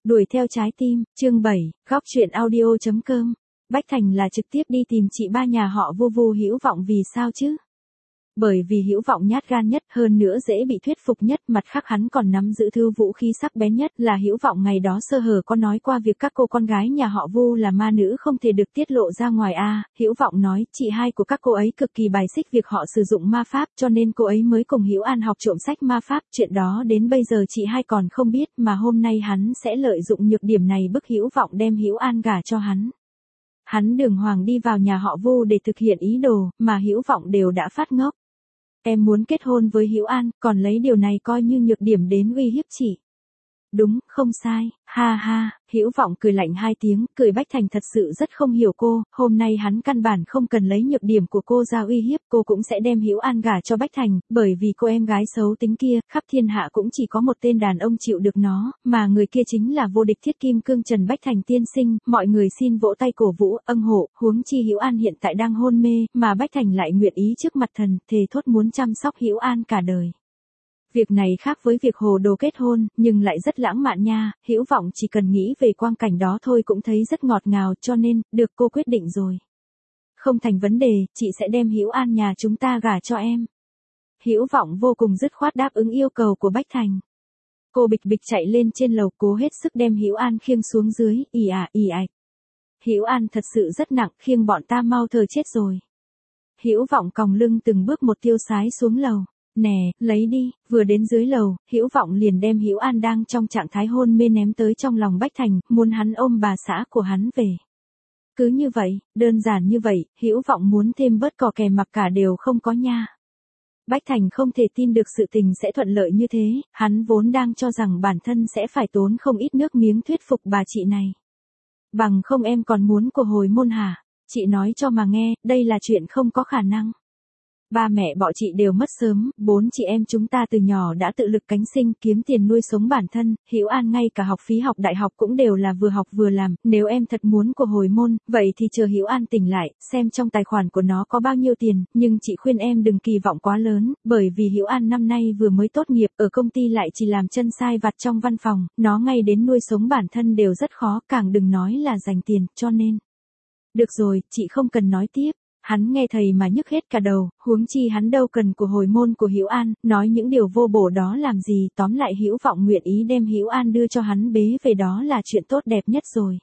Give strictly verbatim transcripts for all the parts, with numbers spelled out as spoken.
Đuổi theo trái tim, chương bảy, góc truyện audio chấm com. Bách Thành là trực tiếp đi tìm chị ba nhà họ Vu Vu Hữu Vọng vì sao chứ? Bởi vì Hữu Vọng nhát gan nhất, hơn nữa dễ bị thuyết phục nhất, mặt khác hắn còn nắm giữ thư vũ khí sắc bén nhất, là Hữu Vọng ngày đó sơ hở có nói qua việc các cô con gái nhà họ Vu là ma nữ không thể được tiết lộ ra ngoài a. À, Hữu Vọng nói, chị hai của các cô ấy cực kỳ bài xích việc họ sử dụng ma pháp, cho nên cô ấy mới cùng Hữu An học trộm sách ma pháp, chuyện đó đến bây giờ chị hai còn không biết, mà hôm nay hắn sẽ lợi dụng nhược điểm này bức Hữu Vọng đem Hữu An gả cho hắn. Hắn đường hoàng đi vào nhà họ Vu để thực hiện ý đồ, mà Hữu Vọng đều đã phát ngốc. Em muốn kết hôn với Hữu An, còn lấy điều này coi như nhược điểm đến uy hiếp chị. Đúng, không sai, ha ha, Hữu Vọng cười lạnh hai tiếng, cười Bách Thành thật sự rất không hiểu cô, hôm nay hắn căn bản không cần lấy nhược điểm của cô ra uy hiếp, cô cũng sẽ đem Hữu An gả cho Bách Thành, bởi vì cô em gái xấu tính kia, khắp thiên hạ cũng chỉ có một tên đàn ông chịu được nó, mà người kia chính là vô địch thiết kim cương Trần Bách Thành tiên sinh, mọi người xin vỗ tay cổ vũ, âng hộ, huống chi Hữu An hiện tại đang hôn mê, mà Bách Thành lại nguyện ý trước mặt thần, thề thốt muốn chăm sóc Hữu An cả đời. Việc này khác với việc hồ đồ kết hôn, nhưng lại rất lãng mạn nha, Hữu Vọng chỉ cần nghĩ về quang cảnh đó thôi cũng thấy rất ngọt ngào, cho nên, được cô quyết định rồi. Không thành vấn đề, chị sẽ đem Hữu An nhà chúng ta gả cho em. Hữu Vọng vô cùng dứt khoát đáp ứng yêu cầu của Bách Thành. Cô bịch bịch chạy lên trên lầu cố hết sức đem Hữu An khiêng xuống dưới, ì à ì ạch. Hữu An thật sự rất nặng, khiêng bọn ta mau thờ chết rồi. Hữu Vọng còng lưng từng bước một tiêu sái xuống lầu. Nè, lấy đi, vừa đến dưới lầu, Hữu Vọng liền đem Hữu An đang trong trạng thái hôn mê ném tới trong lòng Bách Thành, muốn hắn ôm bà xã của hắn về. Cứ như vậy, đơn giản như vậy, Hữu Vọng muốn thêm bớt cò kè mặc cả đều không có nha. Bách Thành không thể tin được sự tình sẽ thuận lợi như thế, hắn vốn đang cho rằng bản thân sẽ phải tốn không ít nước miếng thuyết phục bà chị này. Bằng không em còn muốn của hồi môn hả? Chị nói cho mà nghe, đây là chuyện không có khả năng. Ba mẹ bọn chị đều mất sớm, bốn chị em chúng ta từ nhỏ đã tự lực cánh sinh kiếm tiền nuôi sống bản thân, Hữu An ngay cả học phí học đại học cũng đều là vừa học vừa làm, nếu em thật muốn của hồi môn, vậy thì chờ Hữu An tỉnh lại, xem trong tài khoản của nó có bao nhiêu tiền, nhưng chị khuyên em đừng kỳ vọng quá lớn, bởi vì Hữu An năm nay vừa mới tốt nghiệp, ở công ty lại chỉ làm chân sai vặt trong văn phòng, nó ngay đến nuôi sống bản thân đều rất khó, càng đừng nói là dành tiền, cho nên. Được rồi, chị không cần nói tiếp. Hắn nghe thầy mà nhức hết cả đầu, huống chi hắn đâu cần của hồi môn của Hữu An, nói những điều vô bổ đó làm gì, tóm lại Hữu Vọng nguyện ý đem Hữu An đưa cho hắn bế về đó là chuyện tốt đẹp nhất rồi.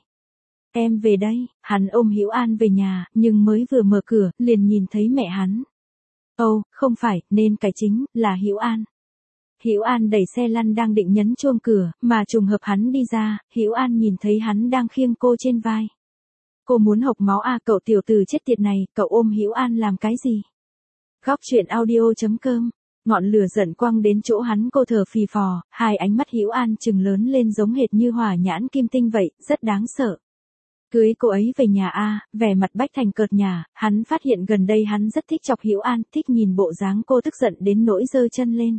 Em về đây, hắn ôm Hữu An về nhà, nhưng mới vừa mở cửa, liền nhìn thấy mẹ hắn. Ồ, oh, không phải, nên cái chính, là Hữu An. Hữu An đẩy xe lăn đang định nhấn chuông cửa, mà trùng hợp hắn đi ra, Hữu An nhìn thấy hắn đang khiêng cô trên vai. Cô muốn hộc máu à, cậu tiểu tử chết tiệt này, cậu ôm Hữu An làm cái gì? Góc truyện audio chấm com. Ngọn lửa giận quăng đến chỗ hắn, cô thở phì phò, hai ánh mắt Hữu An trừng lớn lên giống hệt như hỏa nhãn kim tinh vậy, rất đáng sợ. Cưới cô ấy về nhà a, à, vẻ mặt Bách Thành cợt nhả, hắn phát hiện gần đây hắn rất thích chọc Hữu An, thích nhìn bộ dáng cô tức giận đến nỗi giơ chân lên.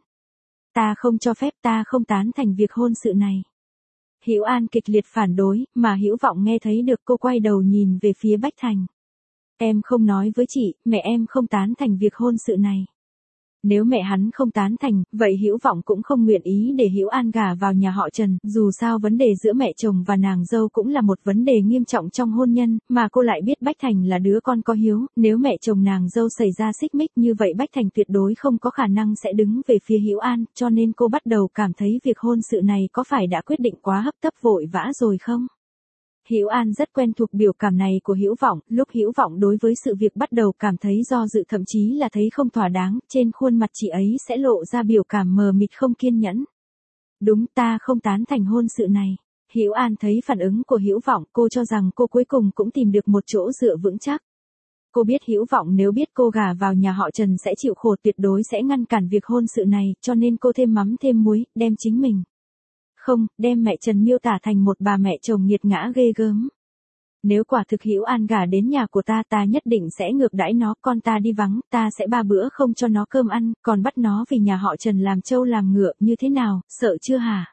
Ta không cho phép, ta không tán thành việc hôn sự này. Hữu An kịch liệt phản đối, mà Hữu Vọng nghe thấy được cô quay đầu nhìn về phía Bách Thành. Em không nói với chị, mẹ em không tán thành việc hôn sự này. Nếu mẹ hắn không tán thành, vậy Hữu Vọng cũng không nguyện ý để Hữu An gả vào nhà họ Trần, dù sao vấn đề giữa mẹ chồng và nàng dâu cũng là một vấn đề nghiêm trọng trong hôn nhân, mà cô lại biết Bách Thành là đứa con có hiếu, nếu mẹ chồng nàng dâu xảy ra xích mích như vậy Bách Thành tuyệt đối không có khả năng sẽ đứng về phía Hữu An, cho nên cô bắt đầu cảm thấy việc hôn sự này có phải đã quyết định quá hấp tấp vội vã rồi không? Hữu An rất quen thuộc biểu cảm này của Hữu Vọng, lúc Hữu Vọng đối với sự việc bắt đầu cảm thấy do dự thậm chí là thấy không thỏa đáng, trên khuôn mặt chị ấy sẽ lộ ra biểu cảm mờ mịt không kiên nhẫn. Đúng, ta không tán thành hôn sự này. Hữu An thấy phản ứng của Hữu Vọng, cô cho rằng cô cuối cùng cũng tìm được một chỗ dựa vững chắc. Cô biết Hữu Vọng nếu biết cô gả vào nhà họ Trần sẽ chịu khổ, tuyệt đối sẽ ngăn cản việc hôn sự này, cho nên cô thêm mắm thêm muối, đem chính mình. Không, đem mẹ Trần miêu tả thành một bà mẹ chồng nghiệt ngã ghê gớm. Nếu quả thực Hữu An gả đến nhà của ta, ta nhất định sẽ ngược đãi nó, con ta đi vắng, ta sẽ ba bữa không cho nó cơm ăn, còn bắt nó vì nhà họ Trần làm trâu làm ngựa, như thế nào, sợ chưa hả?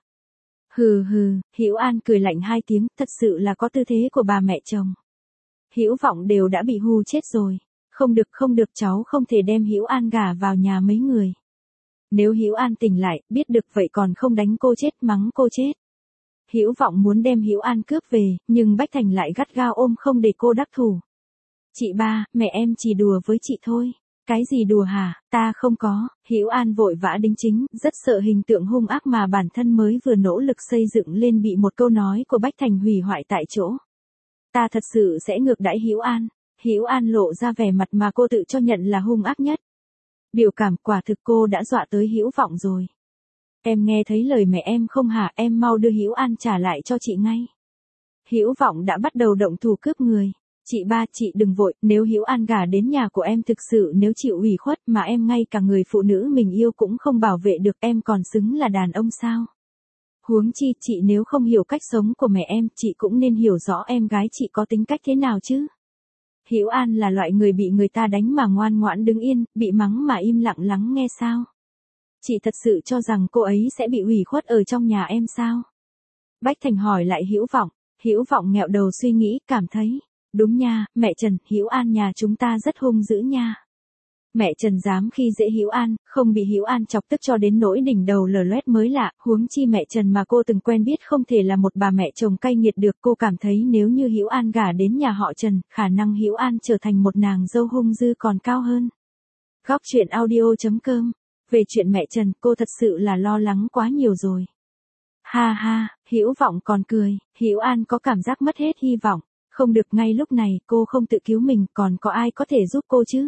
Hừ hừ, Hữu An cười lạnh hai tiếng, thật sự là có tư thế của bà mẹ chồng. Hữu Vọng đều đã bị hù chết rồi. Không được không được, cháu không thể đem Hữu An gả vào nhà mấy người. Nếu Hữu An tỉnh lại, biết được vậy còn không đánh cô chết, mắng cô chết. Hữu Vọng muốn đem Hữu An cướp về, nhưng Bách Thành lại gắt gao ôm không để cô đắc thủ. Chị ba, mẹ em chỉ đùa với chị thôi. Cái gì đùa hả, ta không có. Hữu An vội vã đính chính, rất sợ hình tượng hung ác mà bản thân mới vừa nỗ lực xây dựng lên bị một câu nói của Bách Thành hủy hoại tại chỗ. Ta thật sự sẽ ngược đãi Hữu An. Hữu An lộ ra vẻ mặt mà cô tự cho nhận là hung ác nhất. Biểu cảm, quả thực cô đã dọa tới Hữu Vọng rồi. Em nghe thấy lời mẹ em không hả, em mau đưa Hữu An trả lại cho chị ngay. Hữu Vọng đã bắt đầu động thủ cướp người. Chị ba, chị đừng vội, nếu Hữu An gả đến nhà của em thực sự nếu chịu ủy khuất mà em ngay cả người phụ nữ mình yêu cũng không bảo vệ được, em còn xứng là đàn ông sao? Huống chi, chị nếu không hiểu cách sống của mẹ em, chị cũng nên hiểu rõ em gái chị có tính cách thế nào chứ. Hữu An là loại người bị người ta đánh mà ngoan ngoãn đứng yên, bị mắng mà im lặng lắng nghe sao? Chị thật sự cho rằng cô ấy sẽ bị ủy khuất ở trong nhà em sao? Bách Thành hỏi lại Hữu Vọng. Hữu Vọng nghẹo đầu suy nghĩ, cảm thấy, đúng nha, mẹ Trần, Hữu An nhà chúng ta rất hung dữ nha. Mẹ Trần dám khi dễ Hữu An, không bị Hữu An chọc tức cho đến nỗi đỉnh đầu lở loét mới lạ, huống chi mẹ Trần mà cô từng quen biết không thể là một bà mẹ chồng cay nghiệt được. Cô cảm thấy nếu như Hữu An gả đến nhà họ Trần, khả năng Hữu An trở thành một nàng dâu hung dữ còn cao hơn. Góc truyện audio chấm com. Về chuyện mẹ Trần, cô thật sự là lo lắng quá nhiều rồi. Ha ha, Hữu Vọng còn cười, Hữu An có cảm giác mất hết hy vọng. Không được, ngay lúc này, cô không tự cứu mình, còn có ai có thể giúp cô chứ?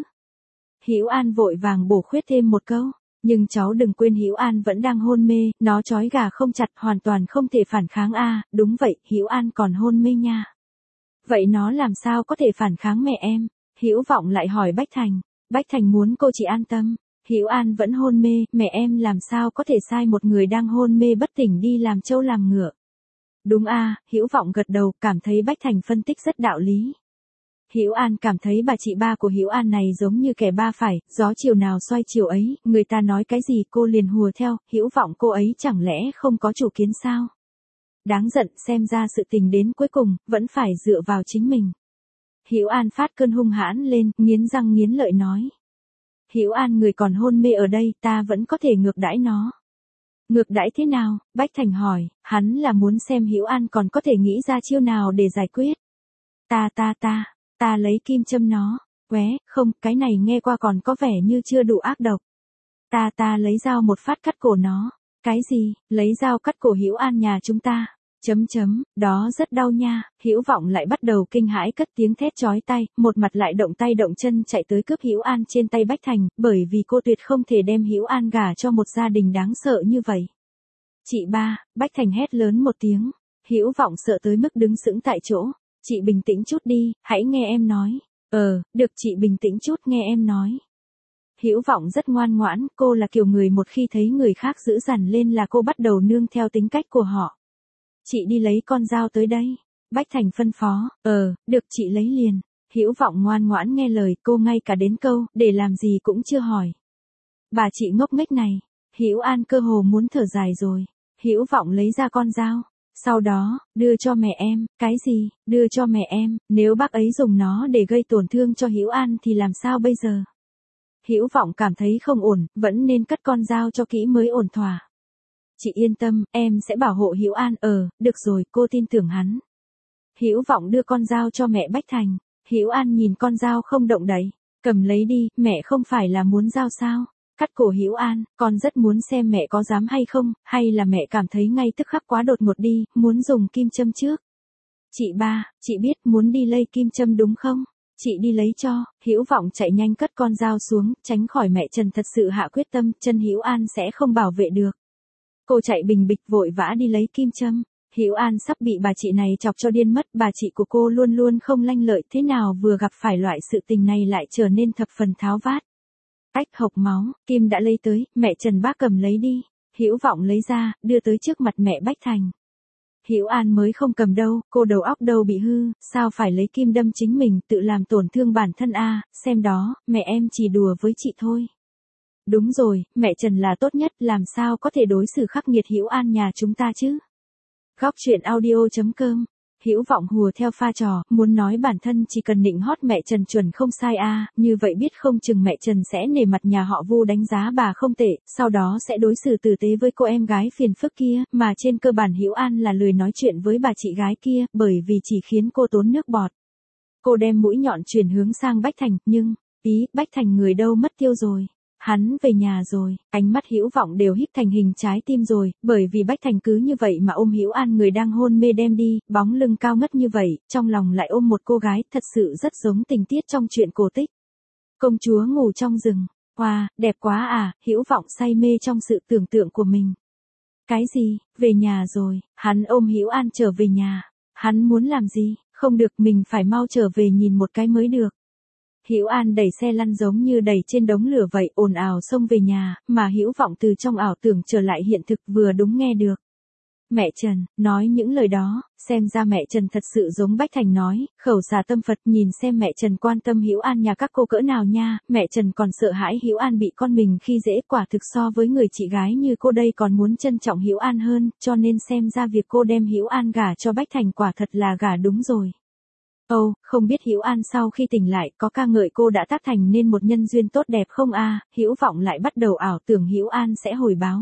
Hữu An vội vàng bổ khuyết thêm một câu, nhưng cháu đừng quên Hữu An vẫn đang hôn mê, nó trói gà không chặt, hoàn toàn không thể phản kháng a. À, đúng vậy, Hữu An còn hôn mê nha. Vậy nó làm sao có thể phản kháng mẹ em? Hữu Vọng lại hỏi Bách Thành. Bách Thành muốn cô chỉ an tâm. Hữu An vẫn hôn mê, mẹ em làm sao có thể sai một người đang hôn mê bất tỉnh đi làm trâu làm ngựa. Đúng a, à, Hữu Vọng gật đầu, cảm thấy Bách Thành phân tích rất đạo lý. Hữu An cảm thấy bà chị ba của Hữu An này giống như kẻ ba phải, gió chiều nào xoay chiều ấy, người ta nói cái gì cô liền hùa theo, Hữu Vọng cô ấy chẳng lẽ không có chủ kiến sao? Đáng giận, xem ra sự tình đến cuối cùng, vẫn phải dựa vào chính mình. Hữu An phát cơn hung hãn lên, nghiến răng nghiến lợi nói. Hữu An người còn hôn mê ở đây, ta vẫn có thể ngược đãi nó. Ngược đãi thế nào? Bách Thành hỏi, hắn là muốn xem Hữu An còn có thể nghĩ ra chiêu nào để giải quyết. Ta ta ta, ta lấy kim châm nó. Qué, không, cái này nghe qua còn có vẻ như chưa đủ ác độc. Ta ta lấy dao một phát cắt cổ nó. Cái gì, lấy dao cắt cổ Hữu An nhà chúng ta? Chấm chấm, đó rất đau nha. Hữu Vọng lại bắt đầu kinh hãi cất tiếng thét chói tai, một mặt lại động tay động chân chạy tới cướp Hữu An trên tay Bách Thành, bởi vì cô tuyệt không thể đem Hữu An gả cho một gia đình đáng sợ như vậy. Chị ba, Bách Thành hét lớn một tiếng. Hữu Vọng sợ tới mức đứng sững tại chỗ. Chị bình tĩnh chút đi, hãy nghe em nói. Ờ, được, chị bình tĩnh chút, nghe em nói. Hữu Vọng rất ngoan ngoãn, cô là kiểu người một khi thấy người khác dữ dằn lên là cô bắt đầu nương theo tính cách của họ. Chị đi lấy con dao tới đây. Bách Thành phân phó. Ờ, được, chị lấy liền. Hữu Vọng ngoan ngoãn nghe lời, cô ngay cả đến câu để làm gì cũng chưa hỏi. Bà chị ngốc nghếch này. Hữu An cơ hồ muốn thở dài rồi. Hữu Vọng lấy ra con dao. Sau đó, đưa cho mẹ em. Cái gì? Đưa cho mẹ em? Nếu bác ấy dùng nó để gây tổn thương cho Hữu An thì làm sao bây giờ? Hữu Vọng cảm thấy không ổn, vẫn nên cất con dao cho kỹ mới ổn thỏa. Chị yên tâm, em sẽ bảo hộ Hữu An. Ờ, được rồi, cô tin tưởng hắn. Hữu Vọng đưa con dao cho mẹ Bách Thành. Hữu An nhìn con dao không động đậy, cầm lấy đi, mẹ không phải là muốn dao sao? Cắt cổ Hữu An, con rất muốn xem mẹ có dám hay không, hay là mẹ cảm thấy ngay tức khắc quá đột ngột đi, muốn dùng kim châm trước. Chị ba, chị biết muốn đi lấy kim châm đúng không? Chị đi lấy cho. Hữu Vọng chạy nhanh cất con dao xuống, tránh khỏi mẹ Trần thật sự hạ quyết tâm, chân Hữu An sẽ không bảo vệ được. Cô chạy bình bịch vội vã đi lấy kim châm. Hữu An sắp bị bà chị này chọc cho điên mất, bà chị của cô luôn luôn không lanh lợi, thế nào vừa gặp phải loại sự tình này lại trở nên thập phần tháo vát. Ách, hộc máu, kim đã lấy tới, mẹ Trần bác cầm lấy đi. Hữu Vọng lấy ra, đưa tới trước mặt mẹ Bách Thành. Hữu An mới không cầm đâu, cô đầu óc đâu bị hư, sao phải lấy kim đâm chính mình, tự làm tổn thương bản thân a, à, xem đó, mẹ em chỉ đùa với chị thôi. Đúng rồi, mẹ Trần là tốt nhất, làm sao có thể đối xử khắc nghiệt Hữu An nhà chúng ta chứ? Góc truyện audio chấm com Hữu Vọng hùa theo pha trò, muốn nói bản thân chỉ cần nịnh hót mẹ Trần chuẩn không sai a, như vậy biết không chừng mẹ Trần sẽ nể mặt nhà họ Vu đánh giá bà không tệ, sau đó sẽ đối xử tử tế với cô em gái phiền phức kia, mà trên cơ bản Hữu An là lười nói chuyện với bà chị gái kia, bởi vì chỉ khiến cô tốn nước bọt. Cô đem mũi nhọn chuyển hướng sang Bách Thành, nhưng, ý, Bách Thành người đâu mất tiêu rồi. Hắn về nhà rồi, ánh mắt Hữu Vọng đều híp thành hình trái tim rồi, bởi vì Bách Thành cứ như vậy mà ôm Hữu An người đang hôn mê đem đi, bóng lưng cao ngất như vậy, trong lòng lại ôm một cô gái, thật sự rất giống tình tiết trong truyện cổ tích. Công chúa ngủ trong rừng, wow, đẹp quá à, Hữu Vọng say mê trong sự tưởng tượng của mình. Cái gì, về nhà rồi, hắn ôm Hữu An trở về nhà, hắn muốn làm gì, không được mình phải mau trở về nhìn một cái mới được. Hữu An đẩy xe lăn giống như đẩy trên đống lửa vậy, ồn ào xông về nhà, mà Hữu Vọng từ trong ảo tưởng trở lại hiện thực vừa đúng nghe được. Mẹ Trần, nói những lời đó, xem ra mẹ Trần thật sự giống Bách Thành nói, khẩu xà tâm Phật nhìn xem mẹ Trần quan tâm Hữu An nhà các cô cỡ nào nha, mẹ Trần còn sợ hãi Hữu An bị con mình khi dễ, quả thực so với người chị gái như cô đây còn muốn trân trọng Hữu An hơn, cho nên xem ra việc cô đem Hữu An gả cho Bách Thành quả thật là gả đúng rồi. Ồ, oh, không biết Hữu An sau khi tỉnh lại có ca ngợi cô đã tác thành nên một nhân duyên tốt đẹp không a? À, Hữu Vọng lại bắt đầu ảo tưởng Hữu An sẽ hồi báo.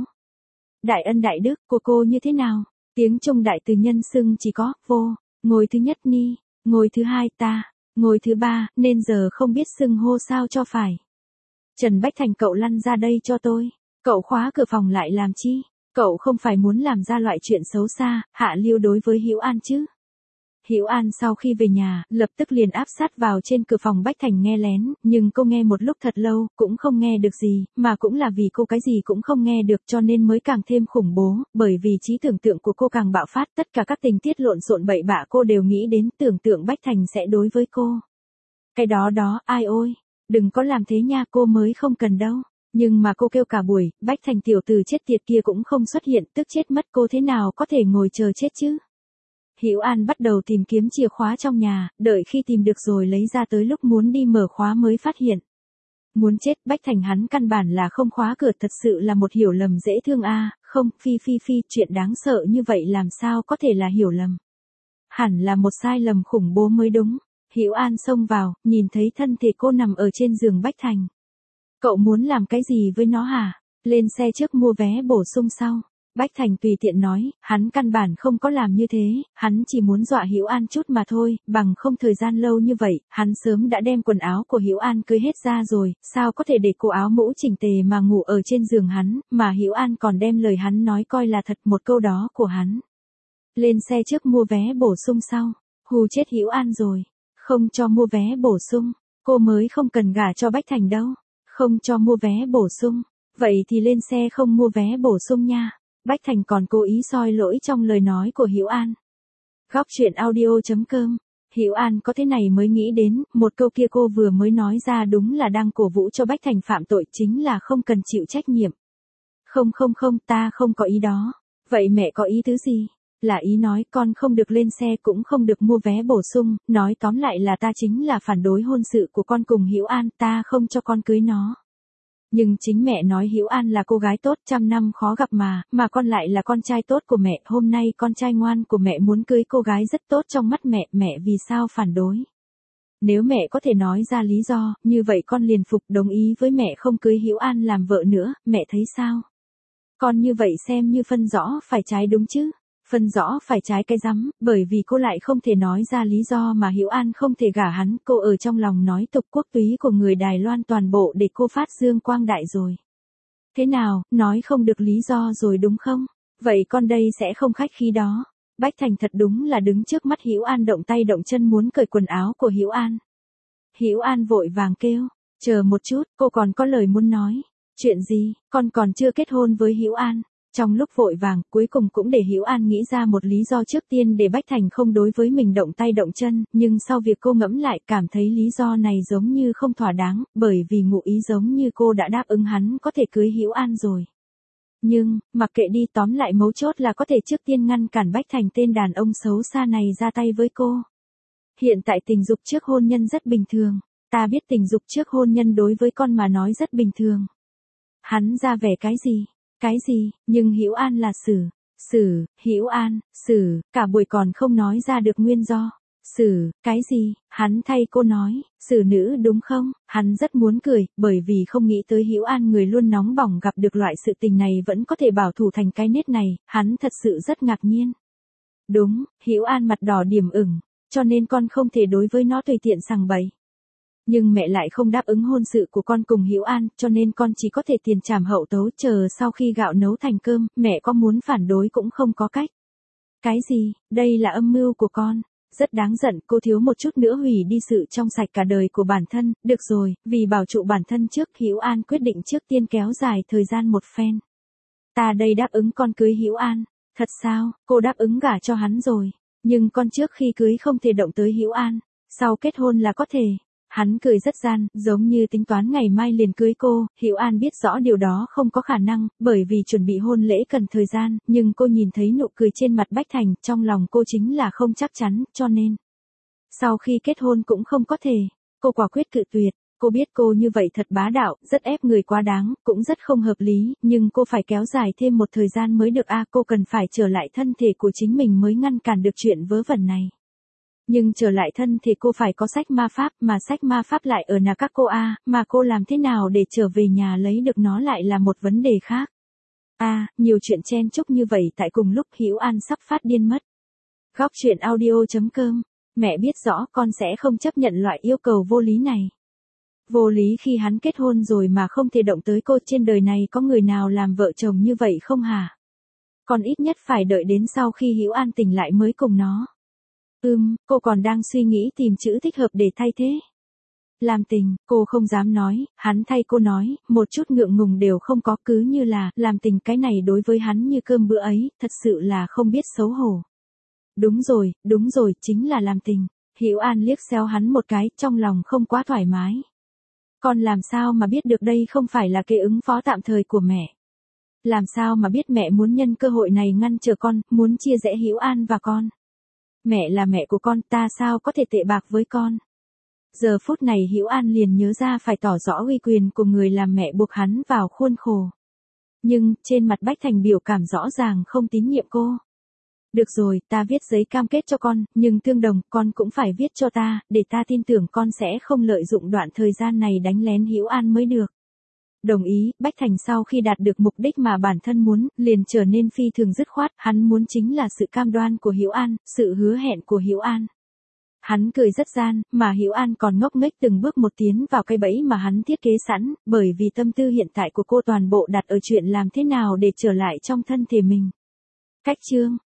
Đại ân đại đức, cô cô như thế nào? Tiếng Trung đại từ nhân xưng chỉ có, vô, ngồi thứ nhất ni, ngồi thứ hai ta, ngồi thứ ba, nên giờ không biết xưng hô sao cho phải. Trần Bách Thành cậu lăn ra đây cho tôi. Cậu khóa cửa phòng lại làm chi? Cậu không phải muốn làm ra loại chuyện xấu xa, hạ lưu đối với Hữu An chứ? Hữu An sau khi về nhà, lập tức liền áp sát vào trên cửa phòng Bách Thành nghe lén, nhưng cô nghe một lúc thật lâu, cũng không nghe được gì, mà cũng là vì cô cái gì cũng không nghe được cho nên mới càng thêm khủng bố, bởi vì trí tưởng tượng của cô càng bạo phát, tất cả các tình tiết lộn xộn bậy bạ cô đều nghĩ đến, tưởng tượng Bách Thành sẽ đối với cô. Cái đó đó, ai ôi, đừng có làm thế nha, cô mới không cần đâu. Nhưng mà cô kêu cả buổi, Bách Thành tiểu tử chết tiệt kia cũng không xuất hiện, tức chết mất, cô thế nào có thể ngồi chờ chết chứ? Hữu An bắt đầu tìm kiếm chìa khóa trong nhà, đợi khi tìm được rồi lấy ra tới lúc muốn đi mở khóa mới phát hiện. Muốn chết, Bách Thành hắn căn bản là không khóa cửa, thật sự là một hiểu lầm dễ thương a, à, không, phi phi phi, chuyện đáng sợ như vậy làm sao có thể là hiểu lầm. Hẳn là một sai lầm khủng bố mới đúng. Hữu An xông vào, nhìn thấy thân thể cô nằm ở trên giường Bách Thành. Cậu muốn làm cái gì với nó hả? Lên xe trước mua vé bổ sung sau. Bách Thành tùy tiện nói, hắn căn bản không có làm như thế, hắn chỉ muốn dọa Hữu An chút mà thôi, bằng không thời gian lâu như vậy, hắn sớm đã đem quần áo của Hữu An cưới hết ra rồi, sao có thể để cô áo mũ chỉnh tề mà ngủ ở trên giường hắn, mà Hữu An còn đem lời hắn nói coi là thật, một câu đó của hắn. Lên xe trước mua vé bổ sung sau, hù chết Hữu An rồi, không cho mua vé bổ sung, cô mới không cần gả cho Bách Thành đâu, không cho mua vé bổ sung, vậy thì lên xe không mua vé bổ sung nha. Bách Thành còn cố ý soi lỗi trong lời nói của Hữu An. Góc truyện audio chấm com. Hữu An có thế này mới nghĩ đến, một câu kia cô vừa mới nói ra đúng là đang cổ vũ cho Bách Thành phạm tội, chính là không cần chịu trách nhiệm. Không không không, ta không có ý đó. Vậy mẹ có ý tứ gì? Là ý nói con không được lên xe cũng không được mua vé bổ sung, nói tóm lại là ta chính là phản đối hôn sự của con cùng Hữu An, ta không cho con cưới nó. Nhưng chính mẹ nói Hữu An là cô gái tốt, trăm năm khó gặp mà, mà con lại là con trai tốt của mẹ, hôm nay con trai ngoan của mẹ muốn cưới cô gái rất tốt trong mắt mẹ, mẹ vì sao phản đối? Nếu mẹ có thể nói ra lý do, như vậy con liền phục đồng ý với mẹ không cưới Hữu An làm vợ nữa, mẹ thấy sao? Con như vậy xem như phân rõ phải trái đúng chứ? Phân rõ phải trái cái rắm, bởi vì cô lại không thể nói ra lý do mà Hữu An không thể gả hắn, cô ở trong lòng nói tục quốc túy của người Đài Loan toàn bộ để cô phát dương quang đại rồi. Thế nào, nói không được lý do rồi đúng không? Vậy con đây sẽ không khách khí đó. Bách Thành thật đúng là đứng trước mắt Hữu An động tay động chân muốn cởi quần áo của Hữu An. Hữu An vội vàng kêu, chờ một chút, cô còn có lời muốn nói. Chuyện gì, con còn chưa kết hôn với Hữu An. Trong lúc vội vàng, cuối cùng cũng để Hữu An nghĩ ra một lý do trước tiên để Bách Thành không đối với mình động tay động chân, nhưng sau việc cô ngẫm lại cảm thấy lý do này giống như không thỏa đáng, bởi vì ngụ ý giống như cô đã đáp ứng hắn có thể cưới Hữu An rồi. Nhưng, mặc kệ đi, tóm lại mấu chốt là có thể trước tiên ngăn cản Bách Thành tên đàn ông xấu xa này ra tay với cô. Hiện tại tình dục trước hôn nhân rất bình thường, ta biết tình dục trước hôn nhân đối với con mà nói rất bình thường. Hắn ra vẻ cái gì? Cái gì, nhưng Hữu An là xử, Sử, Hữu An, Sử, cả buổi còn không nói ra được nguyên do. Sử, cái gì, hắn thay cô nói, Sử nữ đúng không? Hắn rất muốn cười, bởi vì không nghĩ tới Hữu An người luôn nóng bỏng gặp được loại sự tình này vẫn có thể bảo thủ thành cái nết này, hắn thật sự rất ngạc nhiên. Đúng, Hữu An mặt đỏ điểm ửng, cho nên con không thể đối với nó tùy tiện sằng bậy. Nhưng mẹ lại không đáp ứng hôn sự của con cùng Hữu An, cho nên con chỉ có thể tiền trảm hậu tấu, chờ sau khi gạo nấu thành cơm, mẹ có muốn phản đối cũng không có cách. Cái gì, đây là âm mưu của con. Rất đáng giận, cô thiếu một chút nữa hủy đi sự trong sạch cả đời của bản thân, được rồi, vì bảo trụ bản thân trước, Hữu An quyết định trước tiên kéo dài thời gian một phen. Ta đây đáp ứng con cưới Hữu An. Thật sao, cô đáp ứng gả cho hắn rồi, nhưng con trước khi cưới không thể động tới Hữu An, sau kết hôn là có thể. Hắn cười rất gian, giống như tính toán ngày mai liền cưới cô, Hữu An biết rõ điều đó không có khả năng, bởi vì chuẩn bị hôn lễ cần thời gian, nhưng cô nhìn thấy nụ cười trên mặt Bách Thành, trong lòng cô chính là không chắc chắn, cho nên. Sau khi kết hôn cũng không có thể, cô quả quyết cự tuyệt, cô biết cô như vậy thật bá đạo, rất ép người quá đáng, cũng rất không hợp lý, nhưng cô phải kéo dài thêm một thời gian mới được a, cô cần phải trở lại thân thể của chính mình mới ngăn cản được chuyện vớ vẩn này. Nhưng trở lại thân thì cô phải có sách ma pháp, mà sách ma pháp lại ở nhà các cô a, mà cô làm thế nào để trở về nhà lấy được nó lại là một vấn đề khác. A, à, nhiều chuyện chen chúc như vậy tại cùng lúc Hữu An sắp phát điên mất. Góc truyện audio chấm com, mẹ biết rõ con sẽ không chấp nhận loại yêu cầu vô lý này. Vô lý khi hắn kết hôn rồi mà không thể động tới cô, trên đời này có người nào làm vợ chồng như vậy không hả? Con ít nhất phải đợi đến sau khi Hữu An tỉnh lại mới cùng nó. Ừm, cô còn đang suy nghĩ tìm chữ thích hợp để thay thế. Làm tình, cô không dám nói, hắn thay cô nói, một chút ngượng ngùng đều không có, cứ như là, làm tình cái này đối với hắn như cơm bữa ấy, thật sự là không biết xấu hổ. Đúng rồi, đúng rồi, chính là làm tình. Hữu An liếc xéo hắn một cái, trong lòng không quá thoải mái. Con làm sao mà biết được đây không phải là kế ứng phó tạm thời của mẹ? Làm sao mà biết mẹ muốn nhân cơ hội này ngăn trở con, muốn chia rẽ Hữu An và con? Mẹ là mẹ của con, ta sao có thể tệ bạc với con? Giờ phút này Hữu An liền nhớ ra phải tỏ rõ uy quyền của người làm mẹ buộc hắn vào khuôn khổ. Nhưng, trên mặt Bách Thành biểu cảm rõ ràng không tín nhiệm cô. Được rồi, ta viết giấy cam kết cho con, nhưng tương đồng, con cũng phải viết cho ta, để ta tin tưởng con sẽ không lợi dụng đoạn thời gian này đánh lén Hữu An mới được. Đồng ý, Bách Thành sau khi đạt được mục đích mà bản thân muốn, liền trở nên phi thường dứt khoát, hắn muốn chính là sự cam đoan của Hữu An, sự hứa hẹn của Hữu An. Hắn cười rất gian, mà Hữu An còn ngốc nghếch từng bước một tiến vào cái bẫy mà hắn thiết kế sẵn, bởi vì tâm tư hiện tại của cô toàn bộ đặt ở chuyện làm thế nào để trở lại trong thân thể mình. Cách chương